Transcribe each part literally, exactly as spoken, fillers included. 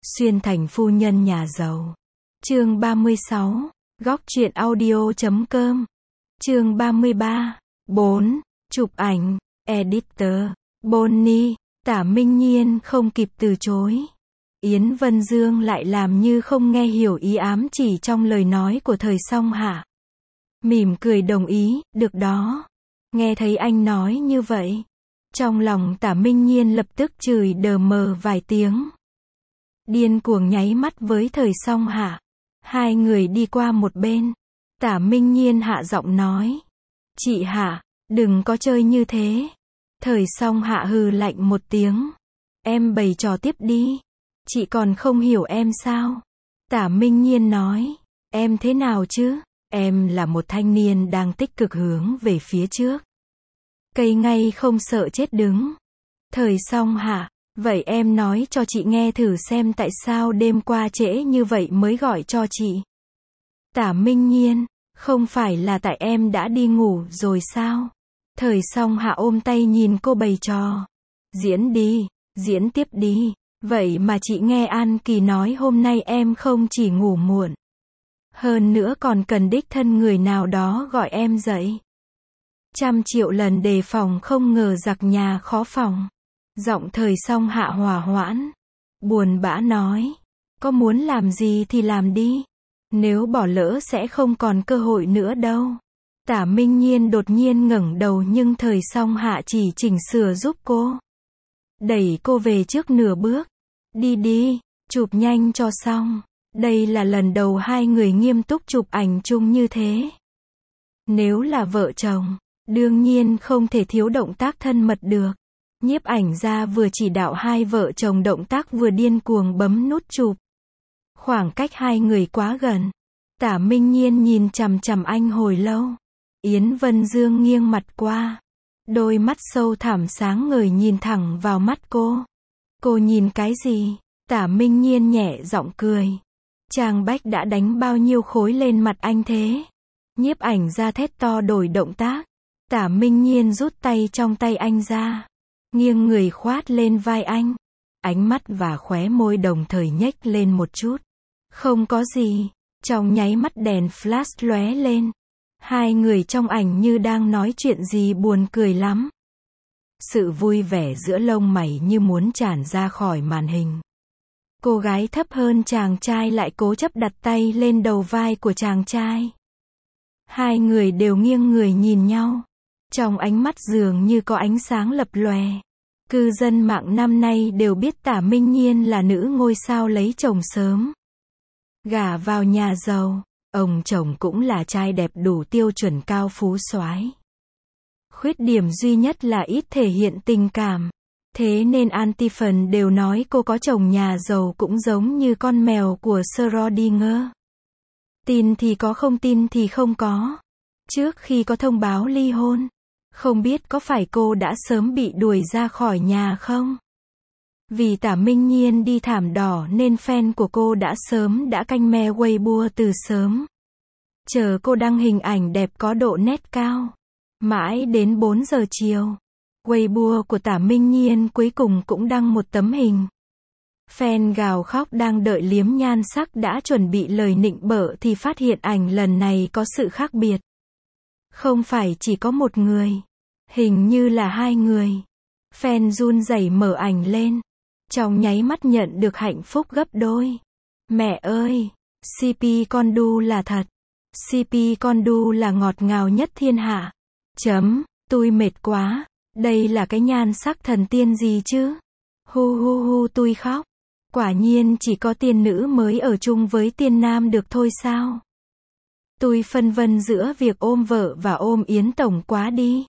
Xuyên thành phu nhân nhà giàu. Chương ba mươi sáu. Góc truyện audio chấm com. Chương ba mươi ba. bốn. Chụp ảnh. Editor. Bonnie. Tả Minh Nhiên không kịp từ chối. Yến Vân Dương lại làm như không nghe hiểu ý ám chỉ trong lời nói của Thời Song Hạ. Mỉm cười đồng ý, được đó. Nghe thấy anh nói như vậy, trong lòng Tả Minh Nhiên lập tức chửi đờ mờ vài tiếng. Điên cuồng nháy mắt với Thời Song Hạ. Hai người đi qua một bên. Tả Minh Nhiên hạ giọng nói. Chị Hạ, đừng có chơi như thế. Thời Song Hạ hừ lạnh một tiếng. Em bày trò tiếp đi. Chị còn không hiểu em sao? Tả Minh Nhiên nói. Em thế nào chứ? Em là một thanh niên đang tích cực hướng về phía trước. Cây ngay không sợ chết đứng. Thời Song Hạ. Vậy em nói cho chị nghe thử xem tại sao đêm qua trễ như vậy mới gọi cho chị. Tả Minh Nhiên. Không phải là tại em đã đi ngủ rồi sao? Thời Song Hạ ôm tay nhìn cô bày trò. Diễn đi, diễn tiếp đi. Vậy mà chị nghe An Kỳ nói hôm nay em không chỉ ngủ muộn. Hơn nữa còn cần đích thân người nào đó gọi em dậy. Trăm triệu lần đề phòng không ngờ giặc nhà khó phòng. Giọng Thời Song Hạ hòa hoãn. Buồn bã nói. Có muốn làm gì thì làm đi. Nếu bỏ lỡ sẽ không còn cơ hội nữa đâu. Tả Minh Nhiên đột nhiên ngẩng đầu nhưng Thời Song Hạ chỉ chỉnh sửa giúp cô. Đẩy cô về trước nửa bước. Đi đi, chụp nhanh cho xong. Đây là lần đầu hai người nghiêm túc chụp ảnh chung như thế. Nếu là vợ chồng, đương nhiên không thể thiếu động tác thân mật được. Nhiếp ảnh gia vừa chỉ đạo hai vợ chồng động tác vừa điên cuồng bấm nút chụp. Khoảng cách hai người quá gần. Tả Minh Nhiên nhìn chằm chằm anh hồi lâu. Yến Vân Dương nghiêng mặt qua. Đôi mắt sâu thẳm sáng ngời nhìn thẳng vào mắt cô. Cô nhìn cái gì? Tả Minh Nhiên nhẹ giọng cười. Trang Bách đã đánh bao nhiêu khối lên mặt anh thế? Nhiếp ảnh gia thét to đổi động tác. Tả Minh Nhiên rút tay trong tay anh ra. Nghiêng người khoát lên vai anh. Ánh mắt và khóe môi đồng thời nhếch lên một chút. Không có gì. Trong nháy mắt đèn flash lóe lên. Hai người trong ảnh như đang nói chuyện gì buồn cười lắm. Sự vui vẻ giữa lông mày như muốn tràn ra khỏi màn hình. Cô gái thấp hơn chàng trai lại cố chấp đặt tay lên đầu vai của chàng trai. Hai người đều nghiêng người nhìn nhau. Trong ánh mắt dường như có ánh sáng lập lòe. Cư dân mạng năm nay đều biết Tả Minh Nhiên là nữ ngôi sao lấy chồng sớm. Gả vào nhà giàu, ông chồng cũng là trai đẹp đủ tiêu chuẩn cao phú soái. Khuyết điểm duy nhất là ít thể hiện tình cảm. Thế nên anti-fan đều nói cô có chồng nhà giàu cũng giống như con mèo của Schrödinger. Tin thì có không tin thì không có. Trước khi có thông báo ly hôn, không biết có phải cô đã sớm bị đuổi ra khỏi nhà không? Vì Tả Minh Nhiên đi thảm đỏ nên fan của cô đã sớm đã canh me Weibo từ sớm. Chờ cô đăng hình ảnh đẹp có độ nét cao. Mãi đến bốn giờ chiều, Weibo của Tả Minh Nhiên cuối cùng cũng đăng một tấm hình. Fan gào khóc đang đợi liếm nhan sắc đã chuẩn bị lời nịnh bợ thì phát hiện ảnh lần này có sự khác biệt. Không phải chỉ có một người, hình như là hai người. Fan run rẩy mở ảnh lên. Trong nháy mắt nhận được hạnh phúc gấp đôi. Mẹ ơi, xê pê con đu là thật. xê pê con đu là ngọt ngào nhất thiên hạ. Chấm, tôi mệt quá. Đây là cái nhan sắc thần tiên gì chứ? Hu hu hu tôi khóc. Quả nhiên chỉ có tiên nữ mới ở chung với tiên nam được thôi sao? Tôi phân vân giữa việc ôm vợ và ôm Yến Tổng quá đi.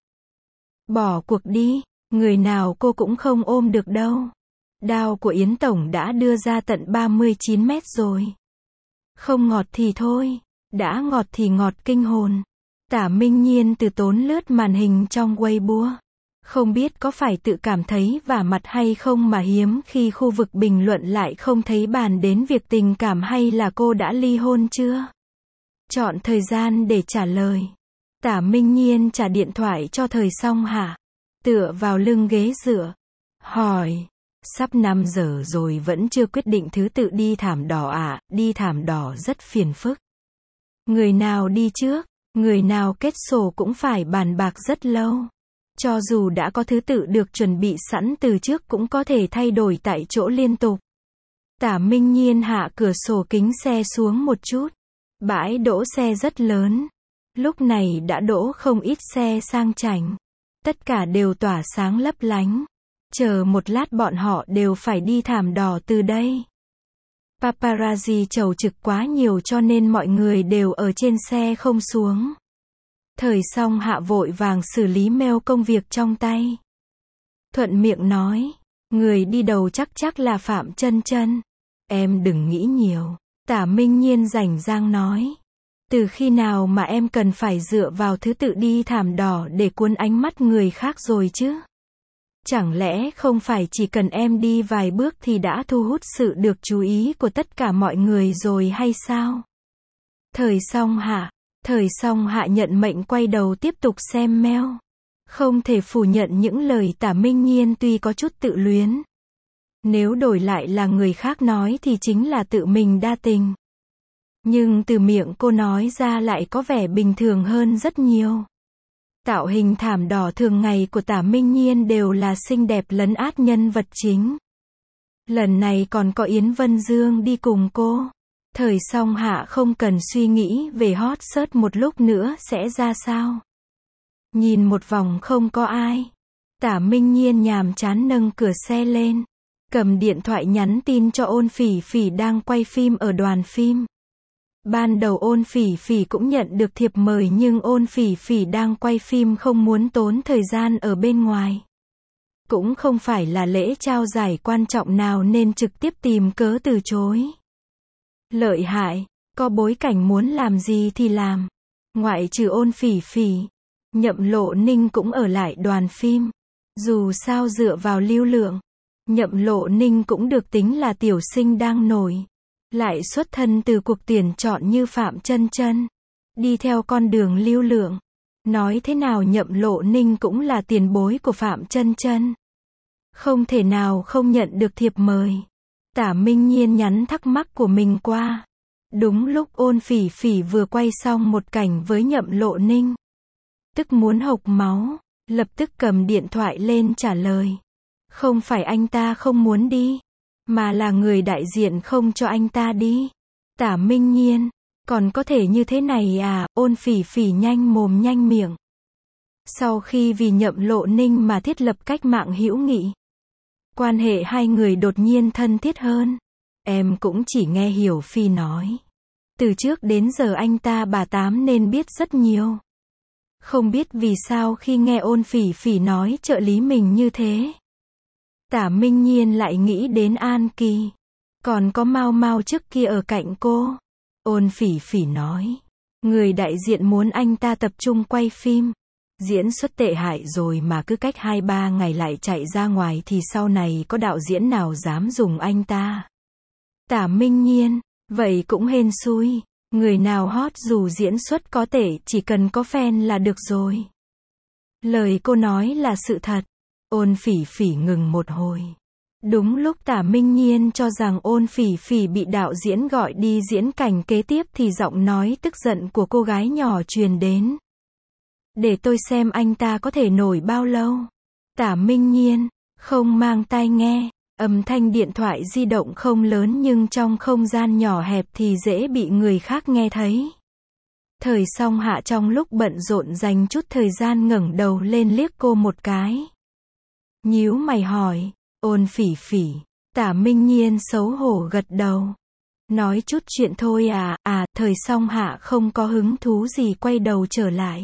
Bỏ cuộc đi, người nào cô cũng không ôm được đâu. Đao của Yến Tổng đã đưa ra tận ba mươi chín mét rồi. Không ngọt thì thôi, đã ngọt thì ngọt kinh hồn. Tả Minh Nhiên từ tốn lướt màn hình trong Weibo. Không biết có phải tự cảm thấy vả mặt hay không mà hiếm khi khu vực bình luận lại không thấy bàn đến việc tình cảm hay là cô đã ly hôn chưa. Chọn thời gian để trả lời. Tả Minh Nhiên trả điện thoại cho Thời Song Hạ. Tựa vào lưng ghế dựa. Hỏi. Sắp năm giờ rồi vẫn chưa quyết định thứ tự đi thảm đỏ à, đi thảm đỏ rất phiền phức. Người nào đi trước, người nào kết sổ cũng phải bàn bạc rất lâu. Cho dù đã có thứ tự được chuẩn bị sẵn từ trước cũng có thể thay đổi tại chỗ liên tục. Tả Minh Nhiên hạ cửa sổ kính xe xuống một chút. Bãi đỗ xe rất lớn. Lúc này đã đỗ không ít xe sang chảnh. Tất cả đều tỏa sáng lấp lánh. Chờ một lát bọn họ đều phải đi thảm đỏ từ đây. Paparazzi chầu trực quá nhiều cho nên mọi người đều ở trên xe không xuống. Thời Song Hạ vội vàng xử lý mail công việc trong tay. Thuận miệng nói, người đi đầu chắc chắc là Phạm Chân Chân. Em đừng nghĩ nhiều. Tả Minh Nhiên rảnh rang nói. Từ khi nào mà em cần phải dựa vào thứ tự đi thảm đỏ để cuốn ánh mắt người khác rồi chứ? Chẳng lẽ không phải chỉ cần em đi vài bước thì đã thu hút sự được chú ý của tất cả mọi người rồi hay sao? Thời Song Hạ. Thời Song Hạ nhận mệnh quay đầu tiếp tục xem mail. Không thể phủ nhận những lời Tả Minh Nhiên tuy có chút tự luyến. Nếu đổi lại là người khác nói thì chính là tự mình đa tình. Nhưng từ miệng cô nói ra lại có vẻ bình thường hơn rất nhiều. Tạo hình thảm đỏ thường ngày của Tả Minh Nhiên đều là xinh đẹp lấn át nhân vật chính. Lần này còn có Yến Vân Dương đi cùng cô. Thời Song Hạ không cần suy nghĩ về hot search một lúc nữa sẽ ra sao. Nhìn một vòng không có ai. Tả Minh Nhiên nhàm chán nâng cửa xe lên. Cầm điện thoại nhắn tin cho Ôn Phỉ Phỉ đang quay phim ở đoàn phim. Ban đầu Ôn Phỉ Phỉ cũng nhận được thiệp mời nhưng Ôn Phỉ Phỉ đang quay phim không muốn tốn thời gian ở bên ngoài. Cũng không phải là lễ trao giải quan trọng nào nên trực tiếp tìm cớ từ chối. Lợi hại, có bối cảnh muốn làm gì thì làm. Ngoại trừ Ôn Phỉ Phỉ, Nhậm Lộ Ninh cũng ở lại đoàn phim. Dù sao dựa vào lưu lượng, Nhậm Lộ Ninh cũng được tính là tiểu sinh đang nổi. Lại xuất thân từ cuộc tuyển chọn như Phạm Chân Chân. Đi theo con đường lưu lượng. Nói thế nào Nhậm Lộ Ninh cũng là tiền bối của Phạm Chân Chân. Không thể nào không nhận được thiệp mời. Tả Minh Nhiên nhắn thắc mắc của mình qua. Đúng lúc Ôn Phỉ Phỉ vừa quay xong một cảnh với Nhậm Lộ Ninh. Tức muốn hộc máu. Lập tức cầm điện thoại lên trả lời. Không phải anh ta không muốn đi. Mà là người đại diện không cho anh ta đi. Tả Minh Nhiên. Còn có thể như thế này à? Ôn Phỉ Phỉ nhanh mồm nhanh miệng. Sau khi vì Nhậm Lộ Ninh mà thiết lập cách mạng hữu nghị. Quan hệ hai người đột nhiên thân thiết hơn. Em cũng chỉ nghe hiểu Phi nói. Từ trước đến giờ anh ta bà Tám nên biết rất nhiều. Không biết vì sao khi nghe Ôn Phỉ Phỉ nói trợ lý mình như thế. Tả Minh Nhiên lại nghĩ đến An Kỳ. Còn có Mao Mao trước kia ở cạnh cô. Ôn Phỉ Phỉ nói. Người đại diện muốn anh ta tập trung quay phim. Diễn xuất tệ hại rồi mà cứ cách hai ba ngày lại chạy ra ngoài thì sau này có đạo diễn nào dám dùng anh ta. Tả Minh Nhiên. Vậy cũng hên xui. Người nào hot dù diễn xuất có tệ chỉ cần có fan là được rồi. Lời cô nói là sự thật. Ôn Phỉ Phỉ ngừng một hồi. Đúng lúc Tả Minh Nhiên cho rằng Ôn Phỉ Phỉ bị đạo diễn gọi đi diễn cảnh kế tiếp thì giọng nói tức giận của cô gái nhỏ truyền đến. Để tôi xem anh ta có thể nổi bao lâu. Tả Minh Nhiên, không mang tai nghe. Âm thanh điện thoại di động không lớn nhưng trong không gian nhỏ hẹp thì dễ bị người khác nghe thấy. Thời Song Hạ trong lúc bận rộn dành chút thời gian ngẩng đầu lên liếc cô một cái. Nhíu mày hỏi, Ôn Phỉ Phỉ. Tả Minh Nhiên xấu hổ gật đầu. Nói chút chuyện thôi à, à, Thời Song Hạ không có hứng thú gì quay đầu trở lại.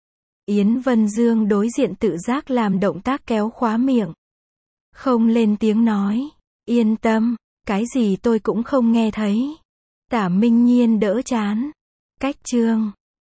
Yến Vân Dương đối diện tự giác làm động tác kéo khóa miệng. Không lên tiếng nói. Yên tâm, cái gì tôi cũng không nghe thấy. Tả Minh Nhiên đỡ chán. Cách chương